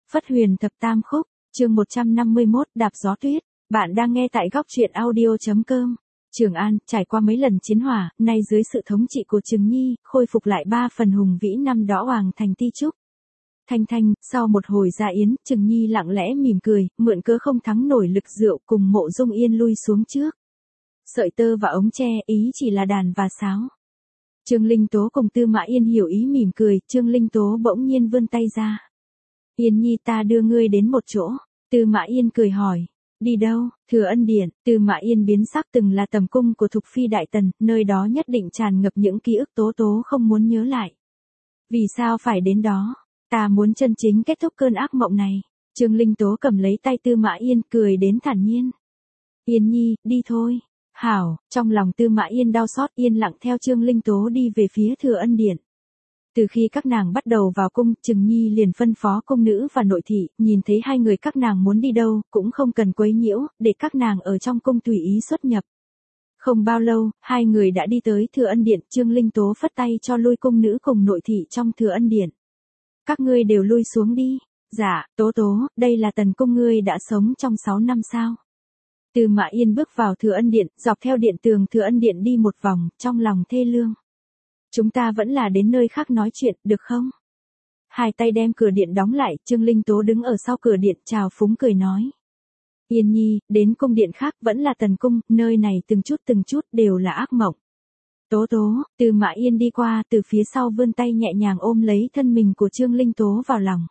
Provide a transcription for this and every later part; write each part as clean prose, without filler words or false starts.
Phất Huyền Thập Tam Khúc, chương 151, Đạp Gió Tuyết. Bạn đang nghe tại góc truyện audio.com. Trường An, trải qua mấy lần chiến hỏa, nay dưới sự thống trị của Trừng Nhi, khôi phục lại 3 phần hùng vĩ năm đó hoàng thành Ti Trúc. Thanh Thanh, sau một hồi gia yến, Trừng Nhi lặng lẽ mỉm cười, mượn cớ không thắng nổi lực rượu cùng Mộ Dung Yên lui xuống trước. Sợi tơ và ống tre, ý chỉ là đàn và sáo. Trương Linh Tố cùng Tư Mã Yên hiểu ý mỉm cười, Trương Linh Tố bỗng nhiên vươn tay ra. Yên Nhi, ta đưa ngươi đến một chỗ. Tư Mã Yên cười hỏi. Đi đâu? Thừa Ân Điện. Tư Mã Yên biến sắc, từng là tầm cung của Thục Phi Đại Tần, nơi đó nhất định tràn ngập những ký ức Tố Tố không muốn nhớ lại. Vì sao phải đến đó? Ta muốn chân chính kết thúc cơn ác mộng này. Trương Linh Tố cầm lấy tay Tư Mã Yên, cười đến thản nhiên. Yên Nhi, đi thôi. Hảo. Trong lòng Tư Mã Yên đau xót, yên lặng theo Trương Linh Tố đi về phía Thừa Ân Điện. Từ khi các nàng bắt đầu vào cung, Trừng Nhi liền phân phó cung nữ và nội thị, nhìn thấy hai người các nàng muốn đi đâu, cũng không cần quấy nhiễu, để các nàng ở trong cung tùy ý xuất nhập. Không bao lâu, hai người đã đi tới Thừa Ân Điện, Trương Linh Tố phất tay cho lui cung nữ cùng nội thị trong Thừa Ân Điện. Các ngươi đều lui xuống đi. Dạ, Tố Tố, đây là tần cung ngươi đã sống trong 6 năm sao? Tư Mã Yên bước vào Thừa Ân Điện, dọc theo điện tường Thừa Ân Điện đi một vòng, trong lòng thê lương. Chúng ta vẫn là đến nơi khác nói chuyện, được không? Hai tay đem cửa điện đóng lại, Trương Linh Tố đứng ở sau cửa điện, chào phúng cười nói. Yên Nhi, đến cung điện khác vẫn là tần cung, nơi này từng chút đều là ác mộng. Tố Tố, Tư Mã Yên đi qua, từ phía sau vươn tay nhẹ nhàng ôm lấy thân mình của Trương Linh Tố vào lòng.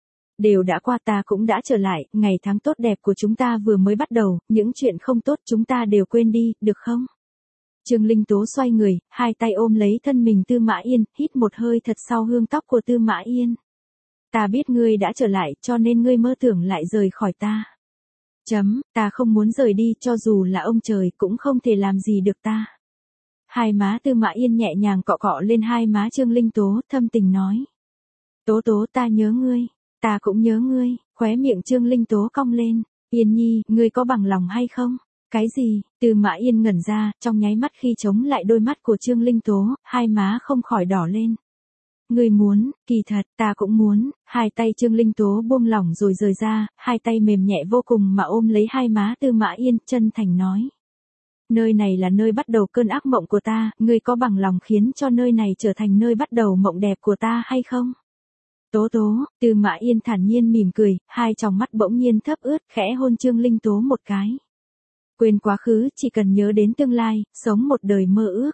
Đều đã qua, ta cũng đã trở lại, ngày tháng tốt đẹp của chúng ta vừa mới bắt đầu, những chuyện không tốt chúng ta đều quên đi, được không? Trương Linh Tố xoay người, hai tay ôm lấy thân mình Tư Mã Yên, hít một hơi thật sâu hương tóc của Tư Mã Yên. Ta biết ngươi đã trở lại, cho nên ngươi mơ tưởng lại rời khỏi ta. Ta không muốn rời đi, cho dù là ông trời cũng không thể làm gì được ta. Hai má Tư Mã Yên nhẹ nhàng cọ cọ lên hai má Trương Linh Tố, thâm tình nói. Tố Tố, ta nhớ ngươi, ta cũng nhớ ngươi, khóe miệng Trương Linh Tố cong lên. Yên Nhi, ngươi có bằng lòng hay không? Cái gì? Tư Mã Yên ngẩn ra, trong nháy mắt khi chống lại đôi mắt của Trương Linh Tố, hai má không khỏi đỏ lên. Ngươi muốn, kỳ thật, ta cũng muốn. Hai tay Trương Linh Tố buông lỏng rồi rời ra, hai tay mềm nhẹ vô cùng mà ôm lấy hai má Tư Mã Yên, chân thành nói. Nơi này là nơi bắt đầu cơn ác mộng của ta, ngươi có bằng lòng khiến cho nơi này trở thành nơi bắt đầu mộng đẹp của ta hay không? Tố Tố, Tư Mã Yên thản nhiên mỉm cười, hai tròng mắt bỗng nhiên thấp ướt, khẽ hôn Trương Linh Tố một cái. Quên quá khứ, chỉ cần nhớ đến tương lai, sống một đời mơ ước.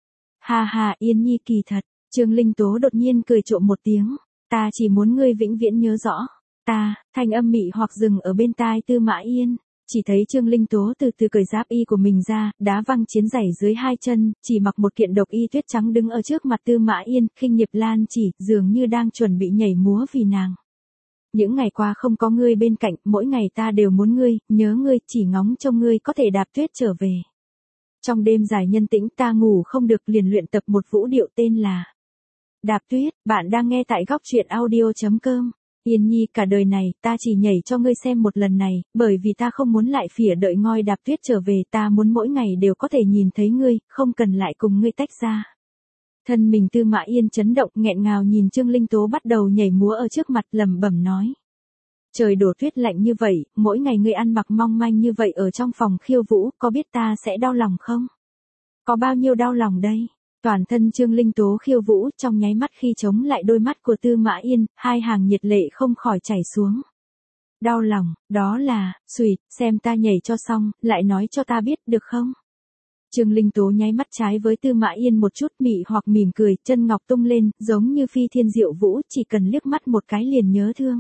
Ha ha, Yên Nhi, kỳ thật. Trương Linh Tố đột nhiên cười trộm một tiếng. Ta chỉ muốn ngươi vĩnh viễn nhớ rõ. Ta, thanh âm mị hoặc dừng ở bên tai Tư Mã Yên. Chỉ thấy Trương Linh Tố từ từ cởi giáp y của mình ra, đá văng chiến giày dưới hai chân, chỉ mặc một kiện độc y tuyết trắng đứng ở trước mặt Tư Mã Yên, khinh nghiệp lan chỉ, dường như đang chuẩn bị nhảy múa vì nàng. Những ngày qua không có ngươi bên cạnh, mỗi ngày ta đều muốn ngươi, nhớ ngươi, chỉ ngóng trông ngươi có thể đạp tuyết trở về. Trong đêm dài nhân tĩnh ta ngủ không được, liền luyện tập một vũ điệu tên là Đạp Tuyết. Bạn đang nghe tại góc truyện audio.com. Yên Nhi, cả đời này, ta chỉ nhảy cho ngươi xem một lần này, bởi vì ta không muốn lại phỉa đợi ngôi đạp tuyết trở về, ta muốn mỗi ngày đều có thể nhìn thấy ngươi, không cần lại cùng ngươi tách ra. Thân mình Tư Mã Yên chấn động, nghẹn ngào nhìn Trương Linh Tố bắt đầu nhảy múa ở trước mặt, lẩm bẩm nói. Trời đổ tuyết lạnh như vậy, mỗi ngày ngươi ăn mặc mong manh như vậy ở trong phòng khiêu vũ, có biết ta sẽ đau lòng không? Có bao nhiêu đau lòng đây? Toàn thân Trương Linh Tố khiêu vũ, trong nháy mắt khi chống lại đôi mắt của Tư Mã Yên, hai hàng nhiệt lệ không khỏi chảy xuống. Đau lòng, đó là, xùyt, xem ta nhảy cho xong, lại nói cho ta biết, được không? Trương Linh Tố nháy mắt trái với Tư Mã Yên một chút, mị hoặc mỉm cười, chân ngọc tung lên, giống như phi thiên diệu vũ, chỉ cần liếc mắt một cái liền nhớ thương.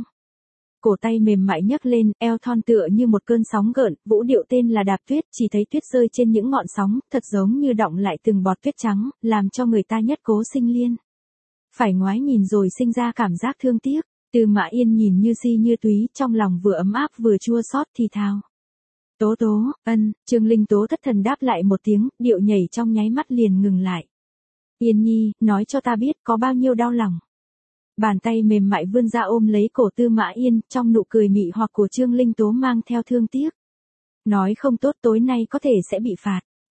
Cổ tay mềm mại nhấc lên, eo thon tựa như một cơn sóng gợn, vũ điệu tên là Đạp Tuyết, chỉ thấy tuyết rơi trên những ngọn sóng, thật giống như đọng lại từng bọt tuyết trắng, làm cho người ta nhất cố sinh liên. Phải ngoái nhìn rồi sinh ra cảm giác thương tiếc. Tư Mã Yên nhìn như si như túy, trong lòng vừa ấm áp vừa chua xót thì thào. Tố Tố, ân. Trương Linh Tố thất thần đáp lại một tiếng, điệu nhảy trong nháy mắt liền ngừng lại. Yên Nhi, nói cho ta biết có bao nhiêu đau lòng. Bàn tay mềm mại vươn ra ôm lấy cổ Tư Mã Yên, trong nụ cười mị hoặc của Trương Linh Tố mang theo thương tiếc. Nói không tốt tối nay có thể sẽ bị phạt.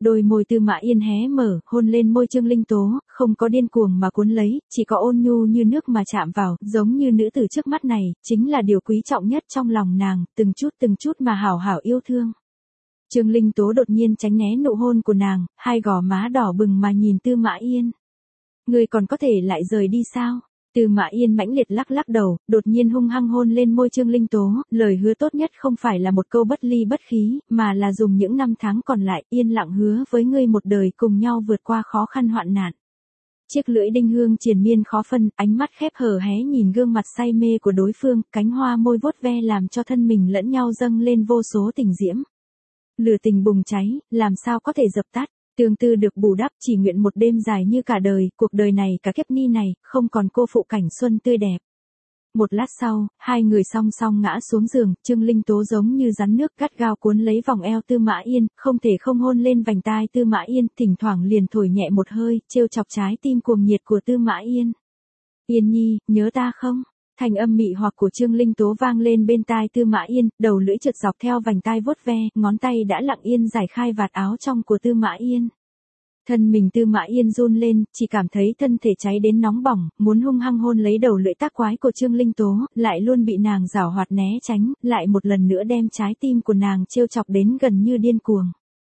Đôi môi Tư Mã Yên hé mở, hôn lên môi Trương Linh Tố, không có điên cuồng mà cuốn lấy, chỉ có ôn nhu như nước mà chạm vào, giống như nữ tử trước mắt này, chính là điều quý trọng nhất trong lòng nàng, từng chút mà hảo hảo yêu thương. Trương Linh Tố đột nhiên tránh né nụ hôn của nàng, hai gò má đỏ bừng mà nhìn Tư Mã Yên. Ngươi còn có thể lại rời đi sao? Tư Mã Yên mãnh liệt lắc lắc đầu, đột nhiên hung hăng hôn lên môi Trương Linh Tố, lời hứa tốt nhất không phải là một câu bất ly bất khí, mà là dùng những năm tháng còn lại yên lặng hứa với ngươi một đời cùng nhau vượt qua khó khăn hoạn nạn. Chiếc lưỡi đinh hương triền miên khó phân, ánh mắt khép hờ hé nhìn gương mặt say mê của đối phương, cánh hoa môi vuốt ve làm cho thân mình lẫn nhau dâng lên vô số tình diễm. Lửa tình bùng cháy, làm sao có thể dập tắt. Tương tư được bù đắp, chỉ nguyện một đêm dài như cả đời, cuộc đời này cả kiếp ni này, không còn cô phụ cảnh xuân tươi đẹp. Một lát sau, hai người song song ngã xuống giường, Trương Linh Tố giống như rắn nước gắt gao cuốn lấy vòng eo Tư Mã Yên, không thể không hôn lên vành tai Tư Mã Yên, thỉnh thoảng liền thổi nhẹ một hơi, trêu chọc trái tim cuồng nhiệt của Tư Mã Yên. Yên nhi, nhớ ta không? Thanh âm mị hoặc của Trương Linh Tố vang lên bên tai Tư Mã Yên, đầu lưỡi trượt dọc theo vành tai vuốt ve, ngón tay đã lặng yên giải khai vạt áo trong của Tư Mã Yên. Thân mình Tư Mã Yên run lên, chỉ cảm thấy thân thể cháy đến nóng bỏng, muốn hung hăng hôn lấy đầu lưỡi tác quái của Trương Linh Tố, lại luôn bị nàng giảo hoạt né tránh, lại một lần nữa đem trái tim của nàng trêu chọc đến gần như điên cuồng.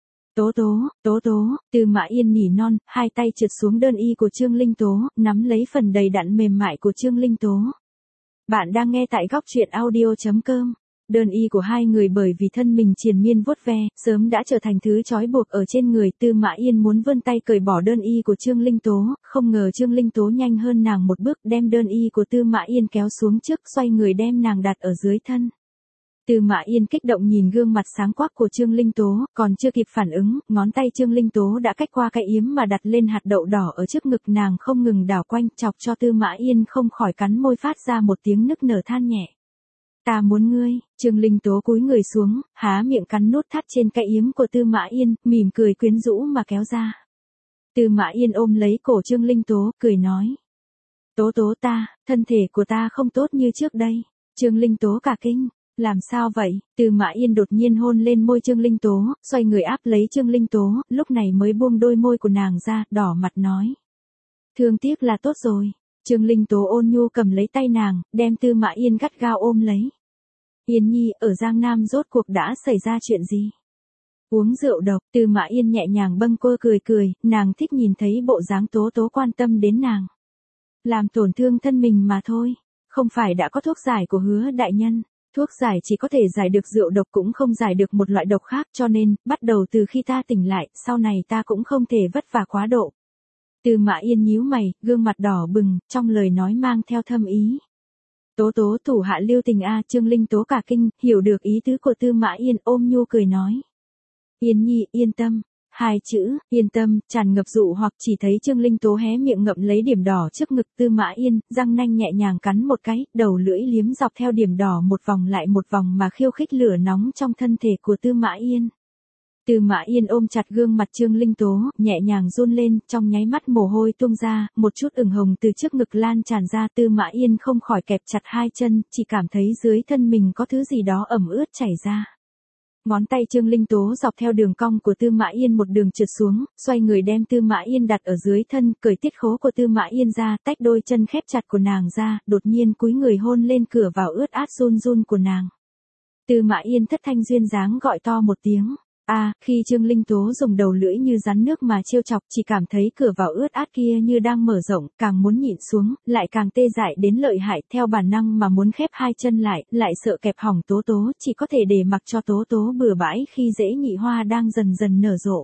Tố tố, Tư Mã Yên nỉ non, hai tay trượt xuống đơn y của Trương Linh Tố, nắm lấy phần đầy đặn mềm mại của Trương Linh Tố. Bạn đang nghe tại góc truyện audio.com. Đơn y của hai người bởi vì thân mình triền miên vuốt ve, sớm đã trở thành thứ trói buộc ở trên người. Tư Mã Yên muốn vươn tay cởi bỏ đơn y của Trương Linh Tố, không ngờ Trương Linh Tố nhanh hơn nàng một bước đem đơn y của Tư Mã Yên kéo xuống trước, xoay người đem nàng đặt ở dưới thân. Tư Mã Yên kích động nhìn gương mặt sáng quắc của Trương Linh Tố, còn chưa kịp phản ứng, ngón tay Trương Linh Tố đã cách qua cái yếm mà đặt lên hạt đậu đỏ ở trước ngực nàng không ngừng đảo quanh, chọc cho Tư Mã Yên không khỏi cắn môi phát ra một tiếng nức nở than nhẹ. Ta muốn ngươi. Trương Linh Tố cúi người xuống, há miệng cắn nút thắt trên cái yếm của Tư Mã Yên, mỉm cười quyến rũ mà kéo ra. Tư Mã Yên ôm lấy cổ Trương Linh Tố, cười nói. Tố ta, thân thể của ta không tốt như trước đây. Trương Linh Tố cả kinh. Làm sao vậy? Tư Mã Yên đột nhiên hôn lên môi Trương Linh Tố, xoay người áp lấy Trương Linh Tố, lúc này mới buông đôi môi của nàng ra, đỏ mặt nói. Thương tiếc là tốt rồi. Trương Linh Tố ôn nhu cầm lấy tay nàng, đem Tư Mã Yên gắt gao ôm lấy. Yên nhi, ở Giang Nam rốt cuộc đã xảy ra chuyện gì? Uống rượu độc. Tư Mã Yên nhẹ nhàng bâng quơ cười, nàng thích nhìn thấy bộ dáng Tố quan tâm đến nàng. Làm tổn thương thân mình mà thôi, không phải đã có thuốc giải của Hứa đại nhân. Thuốc giải chỉ có thể giải được rượu độc cũng không giải được một loại độc khác, cho nên, bắt đầu từ khi ta tỉnh lại, sau này ta cũng không thể vất vả quá độ. Tư Mã Yên nhíu mày, gương mặt đỏ bừng, trong lời nói mang theo thâm ý. Tố thủ hạ lưu tình a. Trương Linh Tố cả kinh, hiểu được ý tứ của Tư Mã Yên, ôm nhu cười nói. Yên nhi, yên tâm. Hai chữ, yên tâm, tràn ngập dụ hoặc, chỉ thấy Trương Linh Tố hé miệng ngậm lấy điểm đỏ trước ngực Tư Mã Yên, răng nanh nhẹ nhàng cắn một cái, đầu lưỡi liếm dọc theo điểm đỏ một vòng lại một vòng mà khiêu khích lửa nóng trong thân thể của Tư Mã Yên. Tư Mã Yên ôm chặt gương mặt Trương Linh Tố, nhẹ nhàng run lên, trong nháy mắt mồ hôi tuôn ra, một chút ửng hồng từ trước ngực lan tràn ra. Tư Mã Yên không khỏi kẹp chặt hai chân, chỉ cảm thấy dưới thân mình có thứ gì đó ẩm ướt chảy ra. Ngón tay Trương Linh Tố dọc theo đường cong của Tư Mã Yên một đường trượt xuống, xoay người đem Tư Mã Yên đặt ở dưới thân, cởi tiết khố của Tư Mã Yên ra, tách đôi chân khép chặt của nàng ra, đột nhiên cúi người hôn lên cửa vào ướt át run của nàng. Tư Mã Yên thất thanh duyên dáng gọi to một tiếng. Khi Trương Linh Tố dùng đầu lưỡi như rắn nước mà trêu chọc, chỉ cảm thấy cửa vào ướt át kia như đang mở rộng, càng muốn nhịn xuống, lại càng tê dại đến lợi hại, theo bản năng mà muốn khép hai chân lại sợ kẹp hỏng Tố, chỉ có thể để mặc cho Tố bừa bãi khi dễ nhị hoa đang dần dần nở rộ.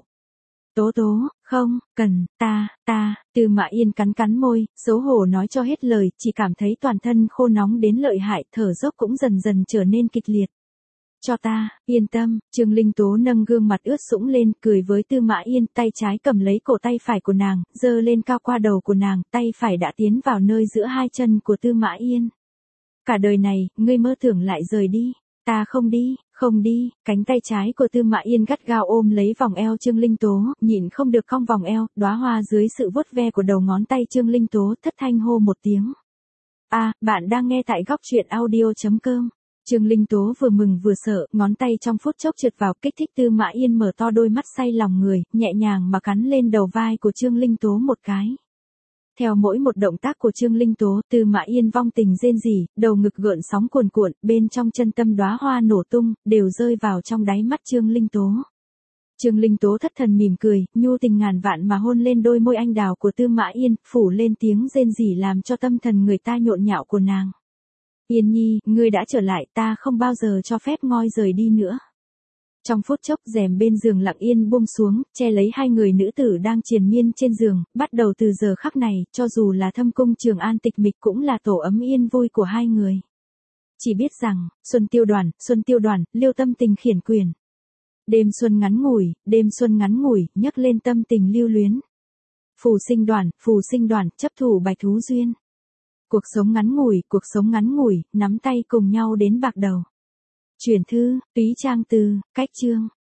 Tố, không, cần, ta, Tư Mã Yên cắn môi, xấu hổ nói cho hết lời, chỉ cảm thấy toàn thân khô nóng đến lợi hại, thở dốc cũng dần dần trở nên kịch liệt. Cho ta, yên tâm. Trương Linh Tố nâng gương mặt ướt sũng lên, cười với Tư Mã Yên, tay trái cầm lấy cổ tay phải của nàng, giơ lên cao qua đầu của nàng, tay phải đã tiến vào nơi giữa hai chân của Tư Mã Yên. Cả đời này, ngươi mơ tưởng lại rời đi. Ta không đi. Cánh tay trái của Tư Mã Yên gắt gao ôm lấy vòng eo Trương Linh Tố, nhịn không được cong vòng eo, đóa hoa dưới sự vuốt ve của đầu ngón tay Trương Linh Tố, thất thanh hô một tiếng. Bạn đang nghe tại góc truyện audio.com. Trương Linh Tố vừa mừng vừa sợ, ngón tay trong phút chốc trượt vào kích thích Tư Mã Yên mở to đôi mắt say lòng người, nhẹ nhàng mà cắn lên đầu vai của Trương Linh Tố một cái. Theo mỗi một động tác của Trương Linh Tố, Tư Mã Yên vong tình rên rỉ, đầu ngực gợn sóng cuồn cuộn, bên trong chân tâm đóa hoa nổ tung, đều rơi vào trong đáy mắt Trương Linh Tố. Trương Linh Tố thất thần mỉm cười, nhu tình ngàn vạn mà hôn lên đôi môi anh đào của Tư Mã Yên, phủ lên tiếng rên rỉ làm cho tâm thần người ta nhộn nhạo của nàng. Yên nhi, ngươi đã trở lại, ta không bao giờ cho phép ngoi rời đi nữa. Trong phút chốc rèm bên giường lặng yên buông xuống, che lấy hai người nữ tử đang triền miên trên giường, bắt đầu từ giờ khắc này, cho dù là thâm cung Trường An tịch mịch cũng là tổ ấm yên vui của hai người. Chỉ biết rằng, Xuân Tiêu Đoàn, liêu tâm tình khiển quyền. Đêm xuân ngắn ngủi, nhấc lên tâm tình lưu luyến. Phù sinh đoàn, chấp thủ bạch thú duyên. Cuộc sống ngắn ngủi, nắm tay cùng nhau đến bạc đầu. Chuyển thư, Túy Trang từ, cách chương.